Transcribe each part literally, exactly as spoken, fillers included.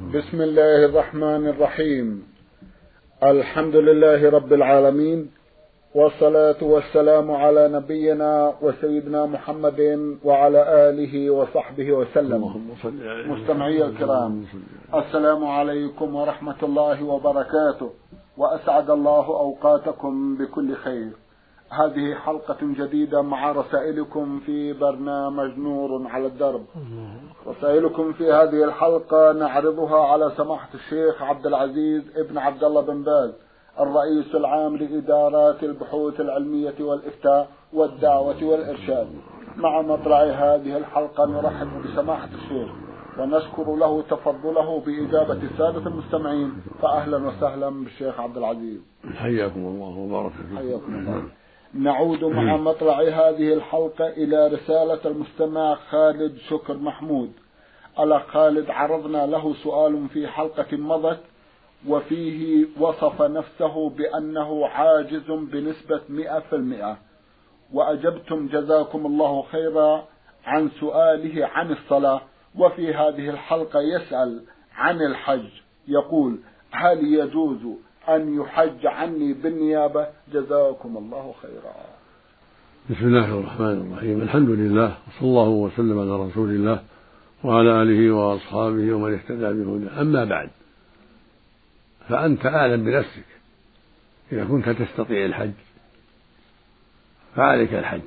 بسم الله الرحمن الرحيم. الحمد لله رب العالمين، والصلاة والسلام على نبينا وسيدنا محمد وعلى آله وصحبه وسلم. مستمعي الكرام، السلام عليكم ورحمة الله وبركاته، وأسعد الله أوقاتكم بكل خير. هذه حلقة جديدة مع رسائلكم في برنامج نور على الدرب. رسائلكم في هذه الحلقة نعرضها على سماحة الشيخ عبد العزيز ابن عبد الله بن باز، الرئيس العام لإدارات البحوث العلمية والإفتاء والدعوة والإرشاد. مع مطلع هذه الحلقة نرحب بسماحة الشيخ ونشكر له تفضله بإجابة السادة المستمعين، فأهلا وسهلا بالشيخ عبد العزيز. حياكم الله وبارك فيكم. حياكم الله. نعود مع مطلع هذه الحلقة إلى رسالة المستمع خالد شكر محمود. الأخ خالد عرضنا له سؤال في حلقة مضت وفيه وصف نفسه بأنه عاجز بنسبة مئة في المئة، وأجبتم جزاكم الله خيرا عن سؤاله عن الصلاة. وفي هذه الحلقة يسأل عن الحج، يقول: هل يجوز أن يحج عني بالنيابة؟ جزاكم الله خيرا. بسم الله الرحمن الرحيم. الحمد لله، وصلى الله وسلم على رسول الله وعلى آله وأصحابه ومن اهتدى بهداه. أما بعد، فأنت أعلم بنفسك. إذا كنت تستطيع الحج فعليك الحج،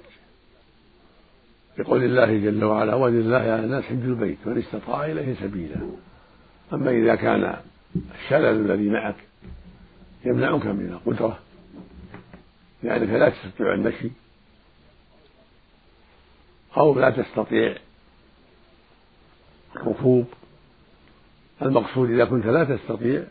بقول الله جل وعلا: ولله على الناس حج البيت من استطاع إليه سبيلا. أما إذا كان الشلل الذي معك يمنعك من القدرة لأنك لا تستطيع المشي أو لا تستطيع الركوب، المقصود إذا كنت لا تستطيع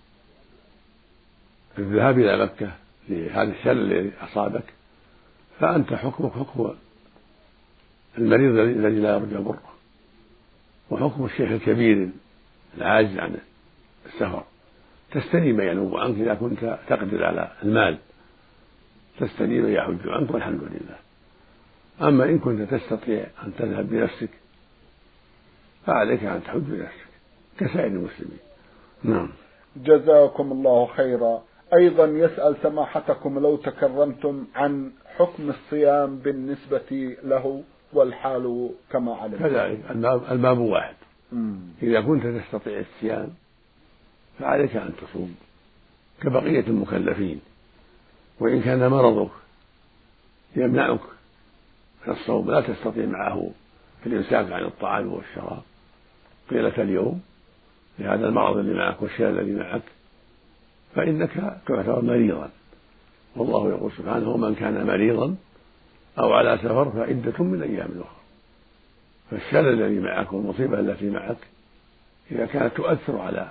الذهاب إلى مكة لهذا الشلل الذي أصابك، فأنت حكمك حكم المريض الذي لا يرجى بره، وحكم الشيخ الكبير العاجز عن السفر. تستني من ينوب عنك إذا كنت تقدر على المال، تستني من يحج عنك، والحمد لله. أما إن كنت تستطيع أن تذهب بنفسك فعليك أن تحج بنفسك كسائر المسلمين. نعم. جزاكم الله خيرا. أيضا يسأل سماحتكم لو تكرمتم عن حكم الصيام بالنسبة له والحال كما علم. كذلك الباب واحد. مم. إذا كنت تستطيع الصيام فعليك أن تصوم كبقية المكلفين، وإن كان مرضك يمنعك من الصوم لا تستطيع معه في الإمساك عن الطعام والشراب طيلة اليوم لهذا المرض اللي معك والشلل الذي معك، فإنك تعتبر مريضا، والله يقول سبحانه: ومن كان مريضا أو على سفر فعدة من أيام أخرى. فالشلل الذي معك والمصيبة التي معك إذا كانت تؤثر على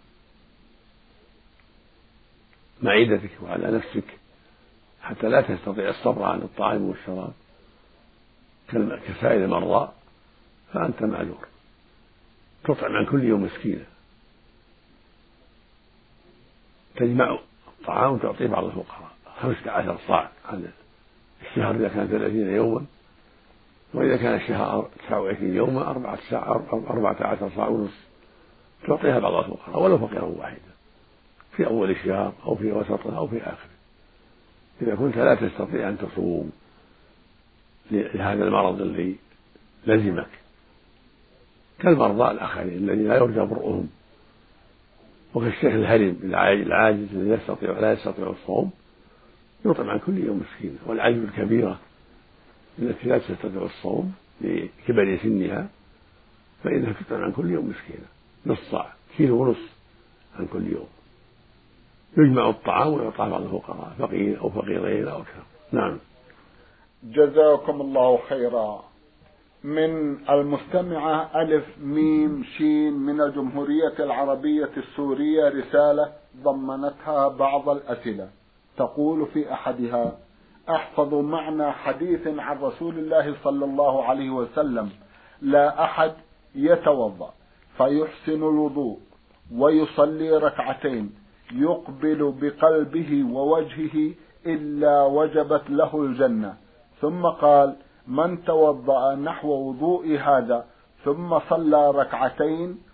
معدتك وعلى نفسك حتى لا تستطيع الصبر عن الطعام والشراب كسائر المرضى، فأنت معذور. تطعم عن كل يوم مسكينا، تجمع الطعام وتعطيه بعض الفقراء خمسة عشر صاع عن الشهر إذا كان ثلاثين يوما، وإذا كان الشهر تسعة وعشرين يوما أربعة أربعة عشر صاع ونصف تعطيها بعض الفقراء ولو فقيرا واحدا في أول الشهر أو في وسطه أو في آخره. إذا كنت لا تستطيع أن تصوم لهذا المرض الذي لزمك كالمرضى الآخرين الذين لا يرجى برؤهم، وكالشيخ الهرم العاجز الذي يستطيع لا يستطيع الصوم يطعم عن كل يوم مسكينا، والعجز الكبيرة التي لا تستطيع الصوم لكبر سنها فإنها تطعم عن كل يوم مسكينا نص صاع كيلو ونصف عن كل يوم، يجمع الطعام ويعطى بعض الفقراء فقير أو فقيرين أو أكثر. نعم. جزاكم الله خيرا. من المستمعة ألف ميم شين من الجمهورية العربية السورية رسالة ضمنتها بعض الأسئلة، تقول في أحدها: أحفظ معنى حديث عن رسول الله صلى الله عليه وسلم: لا أحد يتوضأ فيحسن الوضوء ويصلي ركعتين يقبل بقلبه ووجهه إلا وجبت له الجنة. ثم قال: من توضأ نحو وضوء هذا ثم صلى ركعتين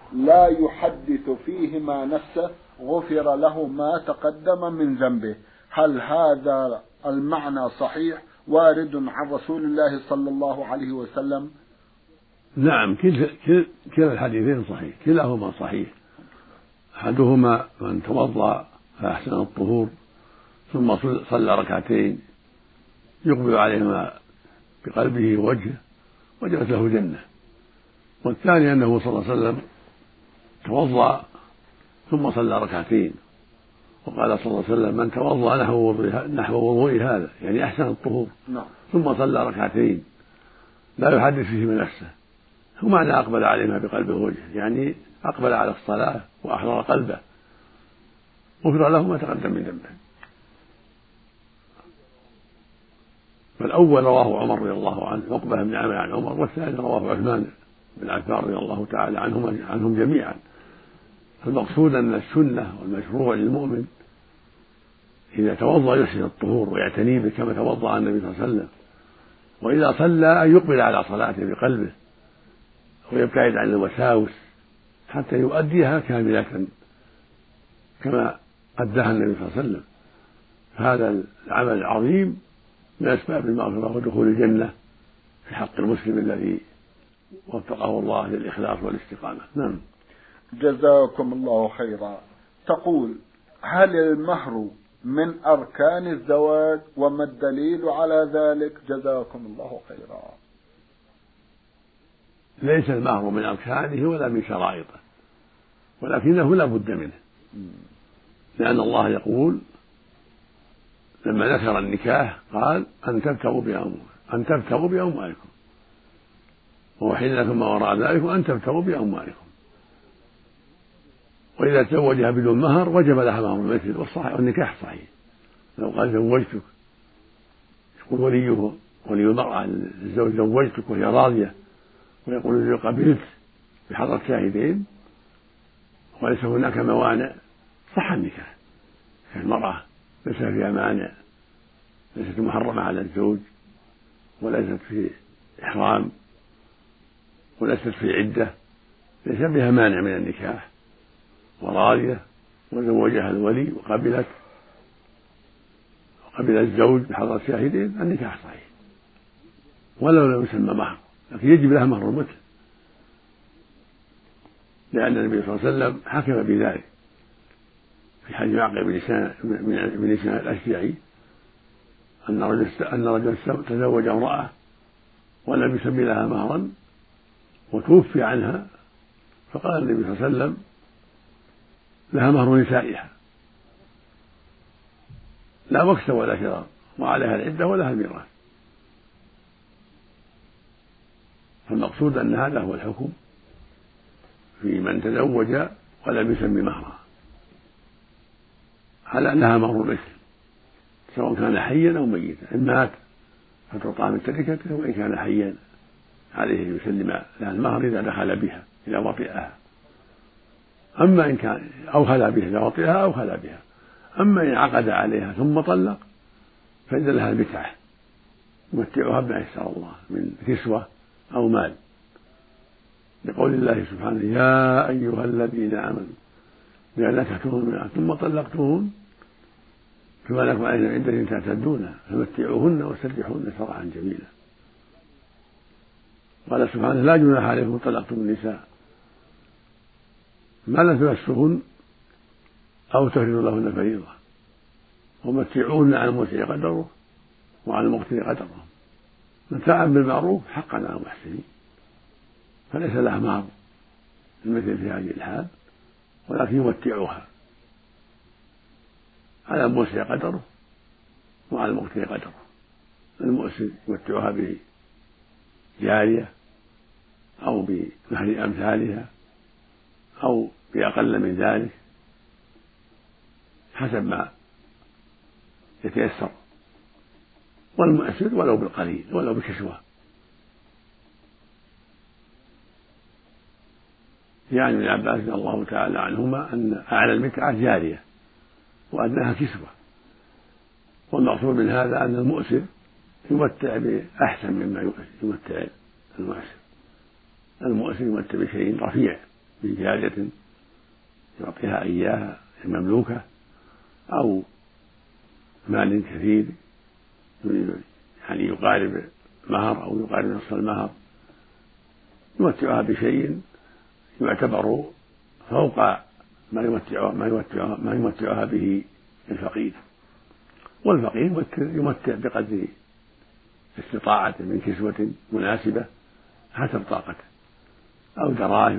لا يحدث فيهما نفسه غفر له ما تقدم من ذنبه. هل هذا المعنى صحيح وارد عن رسول الله صلى الله عليه وسلم؟ نعم، كلا كلا الحديثين صحيح، كلاهما صحيح. أحدهما من توضأ فأحسن الطهور ثم صلى ركعتين يقبل عليهما بقلبه ووجهه وجبت له جنة. والثاني أنه صلى الله عليه وسلم توضأ ثم صلى ركعتين، وقال صلى الله عليه وسلم من توضأ نحو وضوء هذا، يعني أحسن الطهور، ثم صلى ركعتين لا يحدث فيه من نفسه، هو معنى أقبل عليهما بقلبه ووجهه، يعني أقبل على الصلاة وأحضر قلبه غفر له ما تقدم من ذنبه. فالأول رواه عمر رضي الله عنه عقبة بن عامر عن عمر، والثاني رواه عثمان بن عفان رضي الله تعالى عنهم عنهم جميعا. فالمقصود أن السنة والمشروع للمؤمن إذا توضأ يحسن الطهور ويعتني به كما توضأ النبي صلى الله عليه وسلم، وإذا صلى أن يقبل على صلاته بقلبه ويبتعد عن الوساوس حتى يؤديها كاملة كما أداها النبي صلى الله عليه وسلم. هذا العمل العظيم من أسباب المغفرة ودخول الجنة في حق المسلم الذي وفقه الله للإخلاص والاستقامة. نعم. جزاكم الله خيرا. تقول: هل المهر من أركان الزواج وما الدليل على ذلك؟ جزاكم الله خيرا. ليس المهر من أركانه ولا من شرائطه، ولكنه لا بد منه، لأن الله يقول لما ذكر النكاح قال أن تبتغوا بأموالكم أن تبتغوا بأموالكم وأحل لكم ما وراء ذلك أن تبتغوا بأموالكم. وإذا تزوجها بدون مهر وجب لها مهر المثل، والنكاح صحيح. لو قال زوجتك يقول وليه ولي المرأة الزوج زوجتك وهي راضية، ويقول الزوج قبلت بحضرة شاهدين وليس هناك موانع، صح النكاح. المرأة ليس فيها مانع، ليست محرمة على الزوج، وليست في إحرام، وليست في عدة، ليس بها مانع من النكاح، وراضية وزوجها الولي وقبلت وقبل الزوج بحضرة شاهدين، النكاح صحيح ولو لم يسمى مهر، لكن يجب لها مهر المثل، لأن النبي صلى الله عليه وسلم حكم بذلك في حديث معقل بن لسان الأشجعي أن رجل أن رجل تزوج امرأة ولم يسمي لها مهرا وتوفي عنها، فقال النبي صلى الله عليه وسلم لها مهر نسائها لا مكسب ولا شرار، وعليها العدة ولها الميراث. فالمقصود أن هذا هو الحكم في من تزوج ولم يسمي مهرها، على أنها مهر مثل سواء كان حيا أو ميتا، إن مات فتعطى من تركته، وإن كان حيا عليه أن يسلم لها المهر إذا دخل بها إذا وطئها، أما إن كان أو خلا بها إذا وطئها أو خلا بها. أما إن عقد عليها ثم طلق فإن لها المتعة يمتعها بما يسر الله من كسوة أو مال، لقول الله سبحانه: يا أيها الذين آمنوا إذا نكحتموهن ثم طلقتموهن فما لكم عليهن عدة تعتدونها فمتعوهن وسرحوهن سراحا جميلا. قال سبحانه: لا جناح عليكم طلقتم النساء ما لم تمسوهن أو تفرضوا لهن فريضة ومتعوهن على الموسع قدره وعلى المقتر قدره متاعا بالمعروف حقا على المحسنين. فليس لها مهر المثل في هذه الحال، ولكن يمتعوها على الموسع قدره وعلى المقتر قدره. المؤسر يمتعوها بجارية أو بمهر أمثالها أو بأقل من ذلك حسب ما يتيسر، والمؤسر ولو بالقليل ولو بكسوة. يعني ابن عباس رضي الله تعالى عنهما أن أعلى المتعة جارية وأدناها كسوة، والمقصود من هذا أن المؤسر يمتع بأحسن مما يمتع المؤسر. المؤسر يمتع بشيء رفيع بجارية يعطيها إياها المملوكة أو مال كثير يعني يقارب مهر أو يقارب نصف المهر يمتعها بشيء يعتبر فوق ما يمتعها ما يمتعها ما يمتعها به الفقير، والفقير يمتع بقدر استطاعته من كسوة مناسبة حسب طاقته أو دراهم.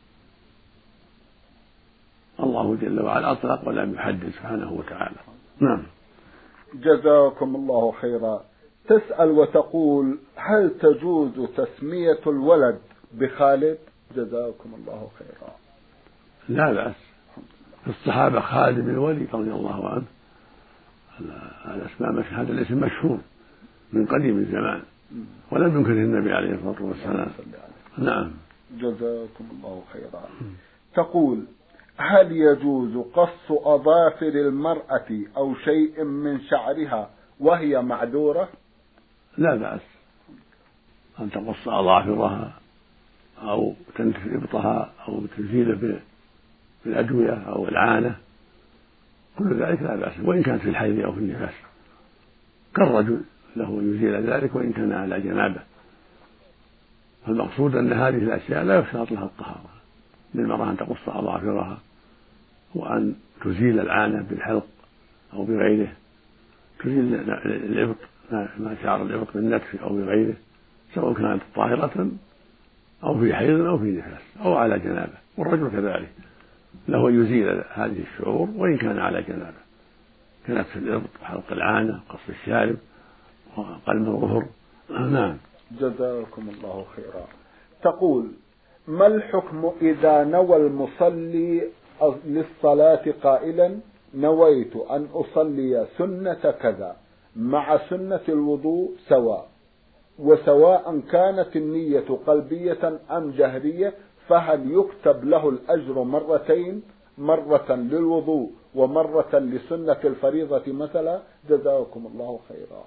الله جل وعلا أطلق ولم يحدد سبحانه وتعالى. نعم. جزاكم الله خيرا. تسأل وتقول: هل تجوز تسمية الولد بخالد؟ جزاكم الله خيرا. لا بأس، في الصحابة خالد بن الوليد رضي الله عنه، الأسماء هذا الاسم مشهور من قديم الزمان ولم ينكره النبي عليه الصلاة والسلام. نعم. جزاكم الله خيرا. تقول: هل يجوز قص أظافر المرأة أو شيء من شعرها وهي معذورة؟ لا بأس أن تقص أظافرها أو تنتف إبطها أو تزيل بالأدوية أو العانة، كل ذلك لا بأس، وإن كانت في الحيض أو في النفاس، كالرجل له يزيل ذلك وإن كان على جنابه. فالمقصود أن هذه الأشياء لا يشترط لها الطهارة، للمرأة أن تقص أظافرها وأن تزيل العانة بالحلق أو بغيره، تزيل الإبط ما شعر الإبط بالنتف أو بغيره، سواء كانت طاهرة أو في حيض أو في نفاس أو على جنابه. والرجل كذلك له يزيل هذه الشعور وإن كان على جنابه، كنتف الإبط وحلق العانة قص الشارب وقلم الظهر. نعم. جزاكم الله خيرا. تقول: ما الحكم إذا نوى المصلي للصلاة قائلا: نويت أن أصلي سنة كذا مع سنة الوضوء سواء، وسواء كانت النية قلبية أم جهرية، فهل يكتب له الأجر مرتين، مرة للوضوء ومرة لسنة الفريضة مثلا؟ جزاكم الله خيرا.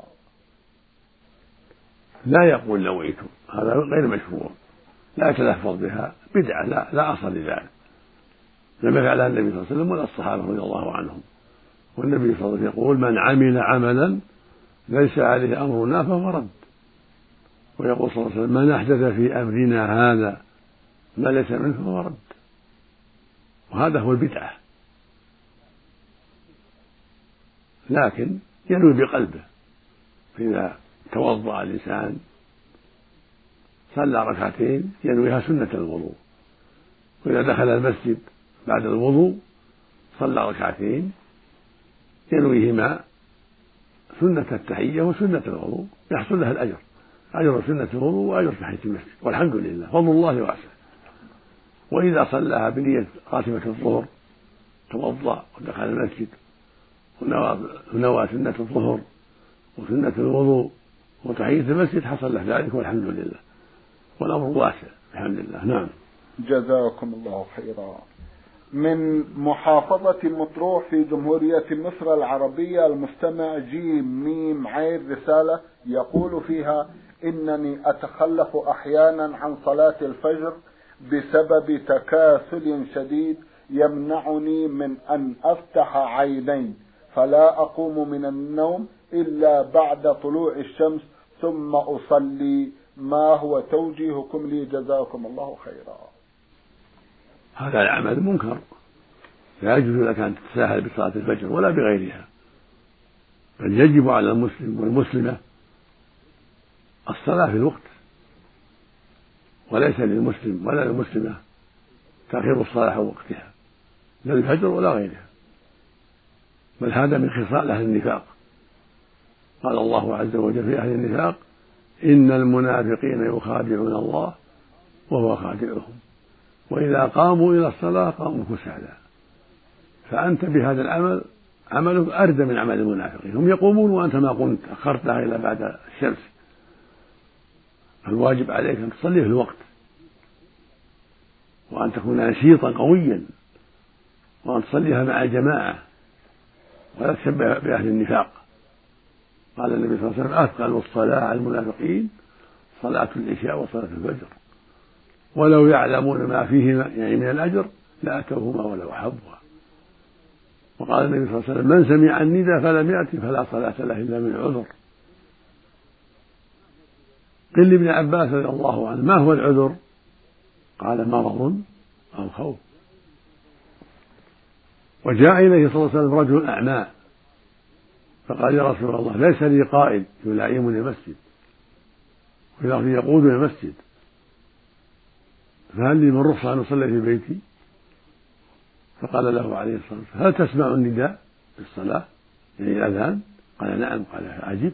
لا يقول نويت، هذا غير مشروع، لا يتلفظ بها، بدعة، لا, لا أصل لذلك، لم يفعلها النبي صلى الله عليه وسلم ولا الصحابة رضي الله عنهم. والنبي صلى الله عليه وسلم يقول: من عمل عملا ليس عليه أمرنا فهو رد. ويقول صلى الله عليه وسلم: من أحدث في أمرنا هذا ما ليس منه فهو رد. وهذا هو البدعة، لكن ينوي بقلبه. فإذا توضأ الإنسان صلى ركعتين ينويها سنة الوضوء، وإذا دخل المسجد بعد الوضوء صلى ركعتين ينويهما سنة التحية وسنة الوضوء، يحصل لها الأجر، أجر سنة الوضوء وأجر تحية المسجد، والحمد لله، فضل الله واسع. وإذا صلىها بنية خاتمة الظهر توضأ ودخل المسجد ونوى سنة الظهر وسنة الوضوء وتحية المسجد حصل له ذلك، والحمد لله، والأمر واسع الحمد لله. نعم. جزاكم الله خيرا. من محافظة مطروح في جمهورية مصر العربية المستمع جيم ميم عين رسالة يقول فيها: إنني أتخلف أحيانا عن صلاة الفجر بسبب تكاسل شديد يمنعني من أن أفتح عيني، فلا أقوم من النوم إلا بعد طلوع الشمس ثم أصلي، ما هو توجيهكم لي؟ جزاكم الله خيرا. هذا العمل منكر، لا يجوز لك أن تتساهل بصلاة الفجر ولا بغيرها، بل يجب على المسلم والمسلمة الصلاة في الوقت، وليس للمسلم ولا للمسلمة تأخير الصلاة عن وقتها، لا الفجر ولا غيرها، بل هذا من خصال أهل النفاق. قال الله عز وجل في أهل النفاق: إن المنافقين يخادعون الله وهو خادعهم وإذا قاموا إلى الصلاة قاموا كسالى. فأنت بهذا العمل عملك أردى من عمل المنافقين، هم يقومون وأنت ما قمت، أخرتها إلى بعد الشمس. الواجب عليك أن تصلي في الوقت، وأن تكون نشيطا قويا، وأن تصليها مع الجماعة، ولا تشبه بأهل النفاق. قال النبي صلى الله عليه وسلم: أثقل الصلاة على المنافقين صلاة العشاء وصلاة الفجر. ولو يعلمون ما فيهما يعني من الأجر لأتوهما ولو أحبها. وقال النبي صلى الله عليه وسلم: من سمع الندى فلم يأتي فلا صلاة له إلا من عذر. قيل لابن عباس رضي الله عنه: ما هو العذر؟ قال: مرض أو خوف. وجاء إليه صلى الله عليه وسلم رجل أعمى فقال: يا رسول الله، ليس لي قائد يلائمني المسجد ويقودني المسجد، فهل لي من رخصة أن أصلي في بيتي؟ فقال له عليه الصلاة والسلام: هل تسمع النداء في الصلاة يعني الأذان؟ قال: نعم. قال: أجب.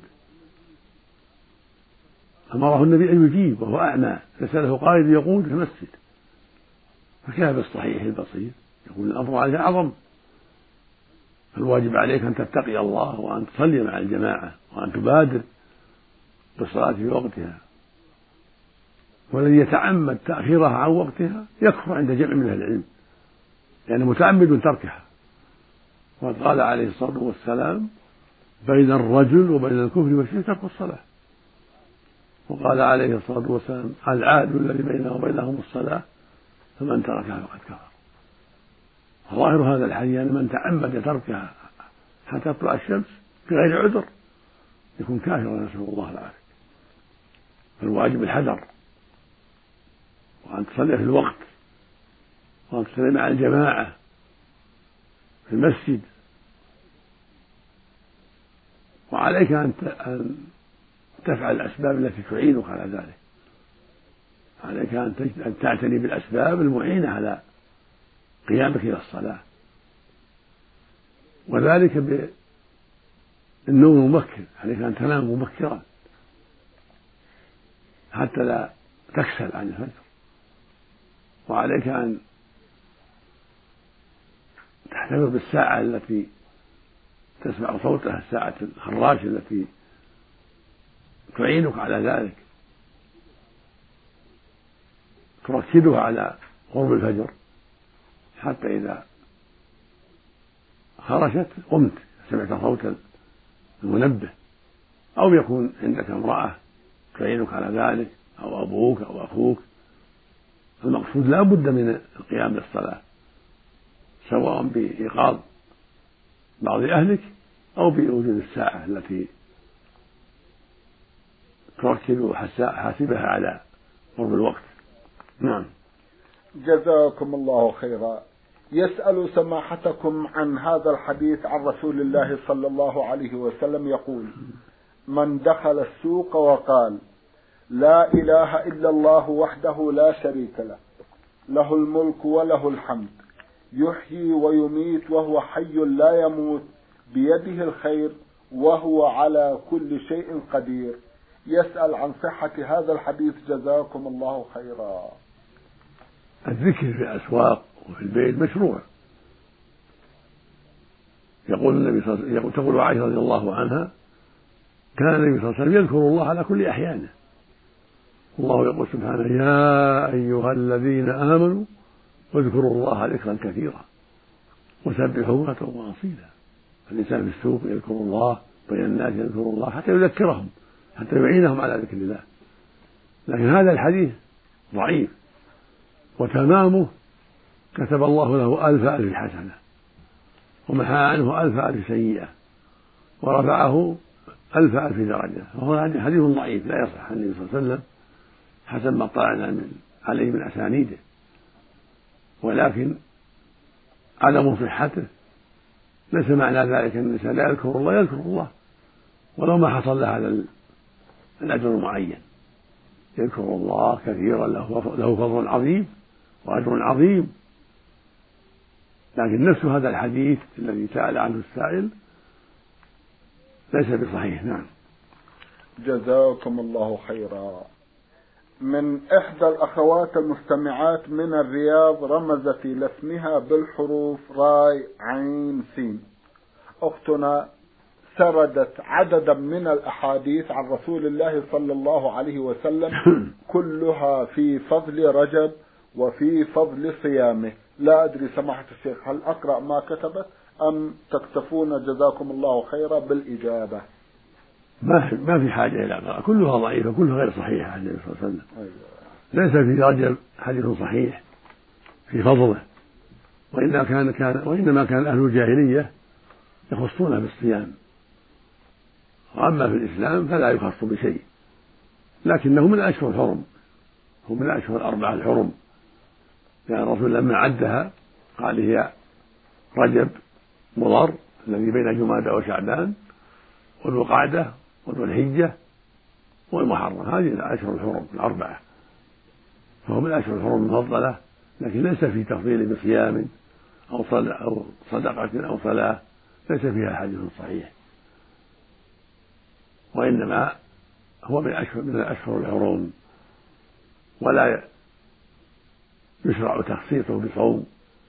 أمره النبي أن يجيب وهو أعمى ليس له قائد يقود في المسجد، فكيف بالصحيح البصير؟ يقول الأمر عليه أعظم. الواجب عليك أن تتقي الله وأن تصلي مع الجماعة وأن تبادر بالصلاة في وقتها، والذي يتعمد تأخيرها عن وقتها يكفر عند جمع من أهل العلم يعني متعمد تركها. وقد قال عليه الصلاة والسلام: بين الرجل وبين الكفر والشرك ترك الصلاة. وقال عليه الصلاة والسلام: العهد الذي بينه وبينهم الصلاة فمن تركها فقد كفر. ظاهر هذا الحديث أن من تعمد تركها حتى تطلع الشمس بغير عذر يكون كافرا، نسأل الله العافية. فالواجب الحذر، وأن تصلي في الوقت، وأن تصلي مع الجماعة في المسجد. وعليك أن تفعل الأسباب التي تعينك على ذلك. عليك أن تعتني بالأسباب المعينة على قيامك إلى الصلاة، وذلك بالنوم المبكر. عليك أن تنام مبكرا حتى لا تكسل عن الفجر، وعليك أن تحتفظ بالساعة التي تسمع صوتها، الساعة الخراش التي تعينك على ذلك، تركزها على قرب الفجر حتى إذا خرجت قمت سمعت صوت المنبه، أو يكون عندك امرأة تعينك على ذلك، أو أبوك أو أخوك. المقصود لا بد من القيام للصلاة، سواء بإيقاظ بعض أهلك أو بوجود الساعة التي تركز حاسبها على قرب الوقت. نعم. جزاكم الله خيرا. يسأل سماحتكم عن هذا الحديث عن رسول الله صلى الله عليه وسلم يقول: من دخل السوق وقال: لا إله إلا الله وحده لا شريك له، له الملك وله الحمد، يحيي ويميت وهو حي لا يموت، بيده الخير وهو على كل شيء قدير. يسأل عن صحة هذا الحديث جزاكم الله خيرا. الذكر في الأسواق وفي البيت مشروع. يقول النبي صلى الله عليه وسلم، تقول عائشة رضي الله عنها: كان النبي صلى الله عليه وسلم يذكر الله على كل أحيانه. الله يقول سبحانه: يا أيها الذين آمنوا واذكروا الله ذكرا كثيرا وسبحوه بكرة وأصيلا. الإنسان في السوق يذكر الله، بين الناس يذكر الله حتى يذكرهم، حتى يعينهم على ذكر الله. لكن هذا الحديث ضعيف، وتمامه: كتب الله له ألف ألف حسنة ومحى عنه ألف ألف سيئة ورفعه ألف ألف درجة. وهو حديث ضعيف لا يصح عن النبي صلى الله عليه وسلم حسب ما اطلعنا من عليه من أسانيده، ولكن عدم صحته ليس معنى ذلك أن الإنسان لا يذكر الله، يذكر الله ولو ما حصل له هذا الأجر المعين. يذكر الله كثيرا، له فضل عظيم وأجر عظيم، لكن نفس هذا الحديث الذي سأل عنه السائل ليس بصحيح. نعم. جزاكم الله خيرا. من إحدى الأخوات المستمعات من الرياض رمزت لاسمها بالحروف راي عين سين. أختنا سردت عددا من الأحاديث عن رسول الله صلى الله عليه وسلم كلها في فضل رجب وفي فضل صيامه. لا أدري سماحة الشيخ هل أقرأ ما كتبت أم تكتفون جزاكم الله خيرا بالإجابة؟ ما ما في حاجة إلى قراءة، كلها ضعيفة، كلها غير صحيحة عن النبي صلى الله عليه وسلم. أيوة. ليس في رجب حديث صحيح في فضله، وإنما كان, كان وإنما كان أهل الجاهلية يخصون بالصيام، وأما في الإسلام فلا يخص بشيء، لكنه من الأشهر الحرم، هو من الأشهر الأربعة الحرم، لأن الرسول لما عدها قال هي رجب مضر الذي بين جمادى وشعبان وذو القعدة وذو الحجة والمحرم، هذه الأشهر الحرم الأربعة، فهو من الأشهر الحرم المفضلة، لكن ليس في تفضيل بصيام أو صدقة أو صلاة، ليس فيها حديث صحيح، وإنما هو من الأشهر من الأشهر الحرم، ولا يشرع تخصيصه بصوم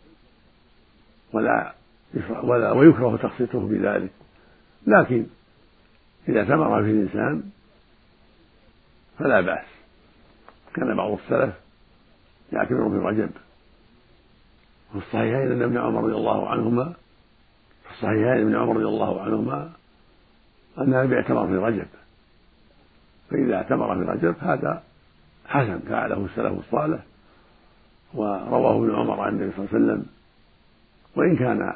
ولا يشرع ولا ويكره تخصيصه بذلك، لكن إذا ثمر في الإنسان فلا بأس. كان بعض السلف يعتبر في رجب، في الصحيحين أن ابن عمر رضي الله عنهما في الصحيحين ابن عمر رضي الله عنهما أن النبي اعتمر في رجب، فإذا اعتمر في رجب هذا حسن فعله السلف الصالح، ورواه ابن عمر عن النبي صلى الله عليه وسلم، وإن كان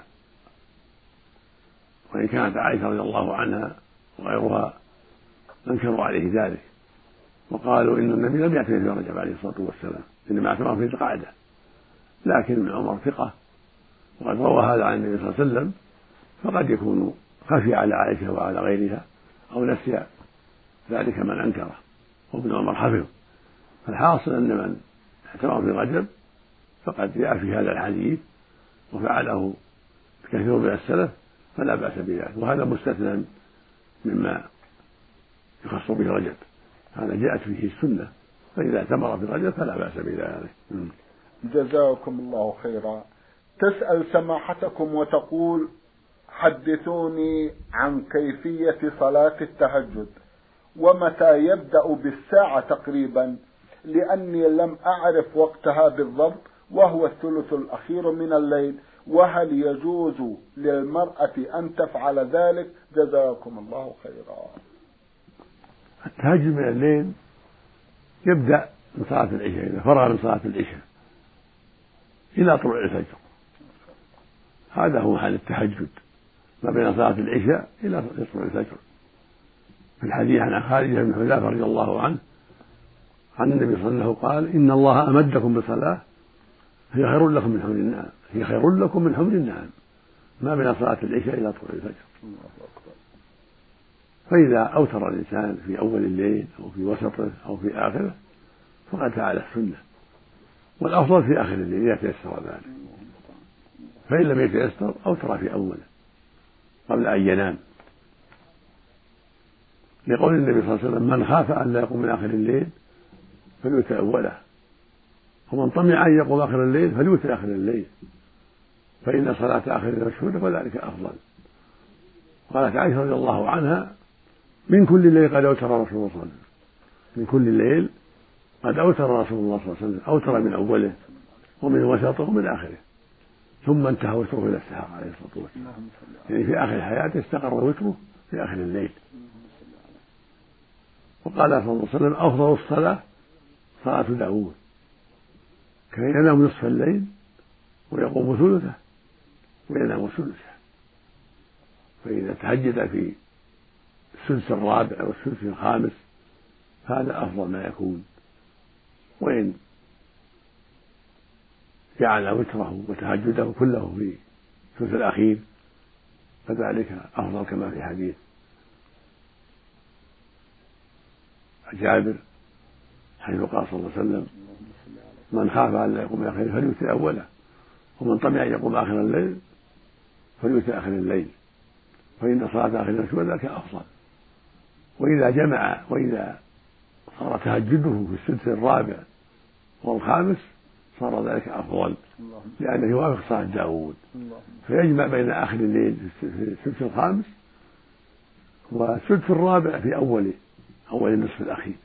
وإن كانت عائشة رضي الله عنها وغيرها أنكروا عليه ذلك، وقالوا إن النبي لم يعتمر في رجب عليه الصلاة والسلام، إنما اعتمر في القعدة، لكن ابن عمر ثقة وقد روى هذا عن النبي صلى الله عليه وسلم، فقد يكون خفي على عائشة وعلى غيرها أو نسي ذلك من أنكره، وابن عمر حفظ. فالحاصل أن من اعتمر في رجب فقد جاء في هذا الحديث وفعله كثير من السلف فلا بأس بذلك، وهذا مستثنى مما يخص به رجب، هذا جاءت فيه السنة، فإذا اعتمر في رجب فلا بأس بذلك. جزاكم الله خيرا. تسأل سماحتكم وتقول: حدثوني عن كيفية صلاة التهجد، ومتى يبدأ بالساعة تقريبا، لأني لم أعرف وقتها بالضبط، وهو الثلث الأخير من الليل، وهل يجوز للمرأة أن تفعل ذلك؟ جزاكم الله خيرا. التهجد من الليل يبدأ من صلاة العشاء، إذا فرغ من صلاة العشاء إلى طلوع الفجر، هذا هو حال التهجد، ما بين صلاة العشاء إلى طلوع الفجر. في الحديث عن خالد بن حذافة رضي الله عنه عن النبي صلى الله عليه وسلم قال: إن الله أمدكم بصلاة هي خير لكم من حمر النعم، هي خير لكم من حمر النعم، ما بين صلاة العشاء إلى طلوع الفجر. فإذا أوتر الإنسان في أول الليل أو في وسطه أو في آخره فقد فعل السنة، والأفضل في آخر الليل إذا تيسر ذلك، فإن لم يتيسر أوتر في أوله قبل أن ينام، لقول النبي صلى الله عليه وسلم: من خاف أن لا يقوم من آخر الليل فليوتر أوله، ومن طمع أن يقوم آخر الليل فليوتر آخر الليل، فإن صلاة آخر الليل مشهودة وذلك أفضل. قالت عائشة رضي الله عنها: من كل الليل قد أوتر رسول الله صلى الله عليه وسلم، من كل الليل قد أوتر رسول الله صلى الله عليه وسلم، أوتر من أوله ومن وسطه ومن آخره، ثم انتهى وتره إلى السحر عليه الصلاة والسلام، يعني في آخر حياته استقر وتره في آخر الليل. وقال صلى الله عليه وسلم: أفضل الصلاة صلاة داود، كان ينام نصف الليل ويقوم ثلثه وينام ثلثه، فإذا تهجد في السدس الرابع أو السدس الخامس هذا أفضل ما يكون، وإن جعل وتره وتهجده كله في الثلث الأخير فذلك أفضل، كما في حديث جابر حيث قال صلى الله عليه وسلم: من خاف أن لا يقوم آخر الليل فليوتر أوله، ومن طمع أن يقوم آخر الليل فليوتر آخر الليل، فإن صلاة آخر الليل ذلك أفضل. وإذا جمع وإذا صار تهجده في السدس الرابع والخامس صار ذلك أفضل، لأنه يوافق صلاة داود، فيجمع بين آخر الليل في السدس الخامس والسدس الرابع في أول أول النصف الأخير،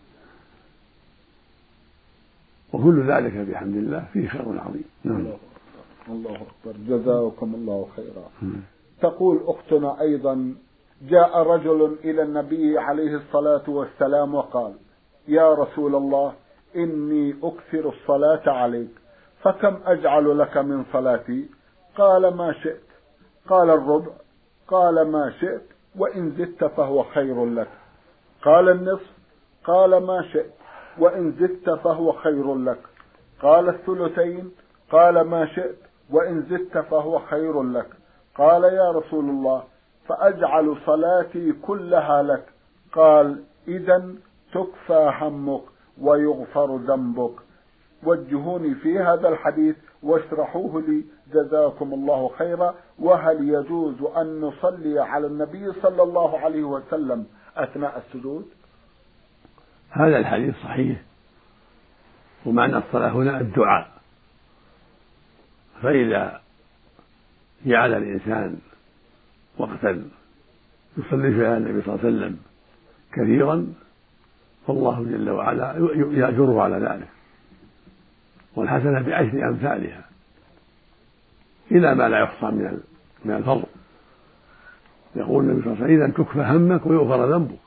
وكل ذلك بحمد الله فيه خير عظيم. نعم. الله أكبر. جزاكم الله خيرا. تقول أختنا أيضا: جاء رجل إلى النبي عليه الصلاة والسلام وقال: يا رسول الله، إني أكثر الصلاة عليك، فكم أجعل لك من صلاتي؟ قال ما شئت. قال الربع. قال ما شئت، وإن زدت فهو خير لك. قال النصف. قال ما شئت، وإن زدت فهو خير لك. قال الثلثين. قال ما شئت، وإن زدت فهو خير لك. قال يا رسول الله فأجعل صلاتي كلها لك. قال إذن تكفى همك ويغفر ذنبك. وجهوني في هذا الحديث واشرحوه لي جزاكم الله خيرا. وهل يجوز أن نصلي على النبي صلى الله عليه وسلم أثناء السجود؟ هذا الحديث صحيح، ومعنى الصلاة هنا الدعاء. فإذا جعل الإنسان وقتا يصلي فيها النبي صلى الله عليه وسلم كثيرا فالله جل وعلا يأجره على ذلك، والحسنة بعشر أمثالها إلى ما لا يحصى من من الفضل. يقول النبي صلى الله عليه وسلم إذا تكفى همك ويغفر ذنبك،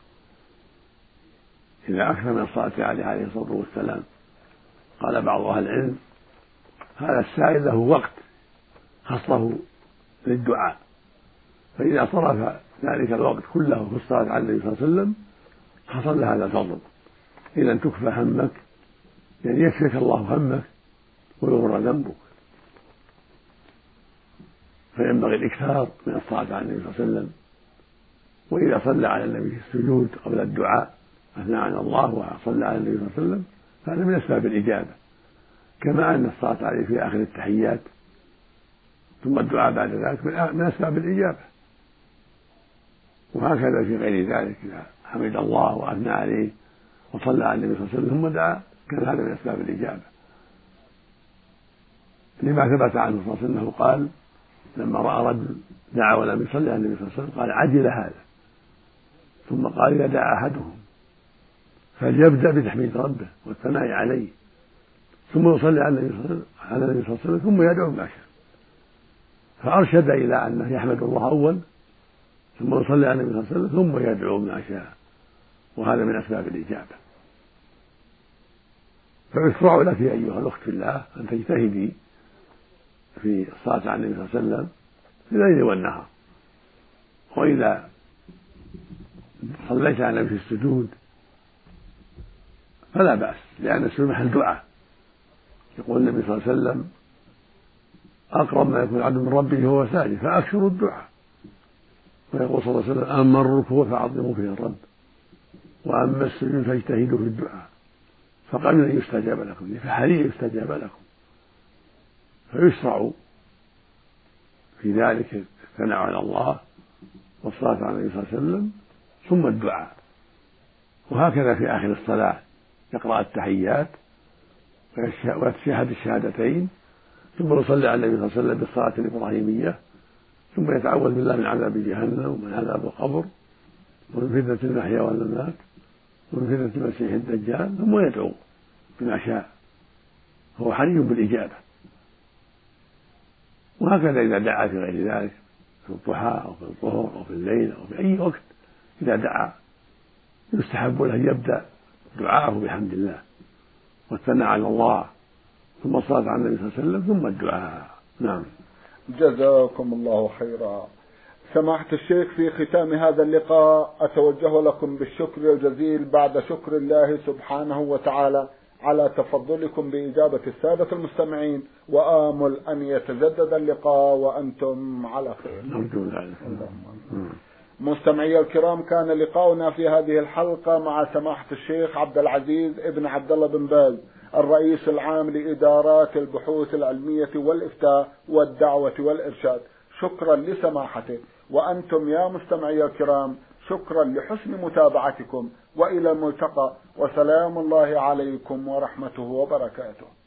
إذا أكثر من الصلاة عليه عليه الصلاة والسلام. قال بعض أهل العلم هذا السائل له وقت خصه للدعاء، فإذا صرف ذلك الوقت كله في الصلاة على النبي صلى الله عليه وسلم حصل له هذا الفضل. إذا تكفى همك يعني يكفيك الله همك ويغفر ذنبك. فينبغي الإكثار من الصلاة على النبي صلى الله عليه وسلم. وإذا صلى على النبي في السجود قبل الدعاء أثنى على الله وصلى على النبي صلى الله عليه وسلم فهذا من أسباب الإجابة، كما أن الصلاة عليه في آخر التحيات ثم الدعاء بعد ذلك من أسباب الإجابة. وهكذا في غير ذلك إذا حمد الله وأثنى عليه وصلى على النبي صلى الله عليه وسلم ثم دعا كان هذا من أسباب الإجابة، لما ثبت عنه صلى الله عليه وسلم أنه قال لما رأى رجل دعا ولم يصلي على النبي صلى الله عليه وسلم قال عجل هذا، ثم قال إذا دعا أحدهم فليبدأ بتحميد ربه والثناء عليه ثم يصلي على النبي صلى الله عليه وسلم ثم يدعو ما شاء، فأرشد إلى أنه يحمد الله أول ثم يصلي على النبي صلى الله عليه وسلم ثم يدعو ما شاء، وهذا من أسباب الإجابة. فيشرع لك أيها الأخت في الله أن تجتهدي في الصلاة على النبي صلى الله عليه وسلم في الليل والنهار. وإذا صليت على النبي في السجود فلا بأس، لأن السجود محل دعاء. يقول النبي صلى الله عليه وسلم أقرب ما يكون العبد من ربه وهو ساجد فأكثروا الدعاء. ويقول صلى الله عليه وسلم أما الركوع فعظموا فيه الرب وأما السجود فاجتهدوا في الدعاء فقليلا يستجاب لكم فحري يستجاب لكم. فيشرع في ذلك الثناء على الله والصلاة على النبي صلى الله عليه وسلم ثم الدعاء. وهكذا في آخر الصلاة يقرأ التحيات ويتشهد الشهادتين ثم يصلي على النبي صلى الله عليه وسلم بالصلاة الإبراهيمية ثم يتعوذ بالله من عذاب جهنم ومن عذاب القبر ومن فتنة المحيا والممات ومن فتنة المسيح الدجال ثم يدعو بما شاء، هو حري بالإجابة. وهكذا إذا دعا في غير ذلك في الضحى أو في الظهر أو في الليل أو في أي وقت إذا دعا يستحب له أن يبدأ دعاءه بحمد الله والثناء على الله ثم الصلاة على النبي صلى الله عليه وسلم ثم الدعاء. نعم. جزاكم الله خيرا. سماحة الشيخ، في ختام هذا اللقاء أتوجه لكم بالشكر الجزيل بعد شكر الله سبحانه وتعالى على تفضلكم بإجابة السادة المستمعين، وآمل أن يتجدد اللقاء وأنتم على خير. نرجو ذلك. مستمعي الكرام، كان لقاؤنا في هذه الحلقة مع سماحة الشيخ عبد العزيز ابن عبد الله بن باز الرئيس العام لإدارات البحوث العلمية والإفتاء والدعوة والإرشاد. شكرا لسماحته، وأنتم يا مستمعي الكرام شكرا لحسن متابعتكم، وإلى الملتقى، وسلام الله عليكم ورحمته وبركاته.